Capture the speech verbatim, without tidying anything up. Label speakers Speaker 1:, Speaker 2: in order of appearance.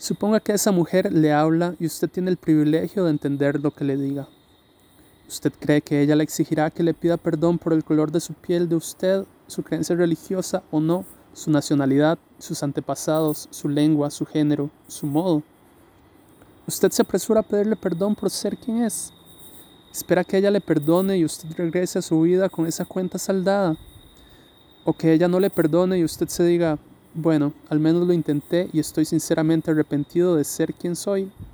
Speaker 1: Suponga que esa mujer le habla y usted tiene el privilegio de entender lo que le diga. ¿Usted cree que ella le exigirá que le pida perdón por el color de su piel de usted, su creencia religiosa o no, su nacionalidad, sus antepasados, su lengua, su género, su modo? Usted se apresura a pedirle perdón por ser quien es. Espera que ella le perdone y usted regrese a su vida con esa cuenta saldada. O que ella no le perdone y usted se diga, bueno, al menos lo intenté y estoy sinceramente arrepentido de ser quien soy.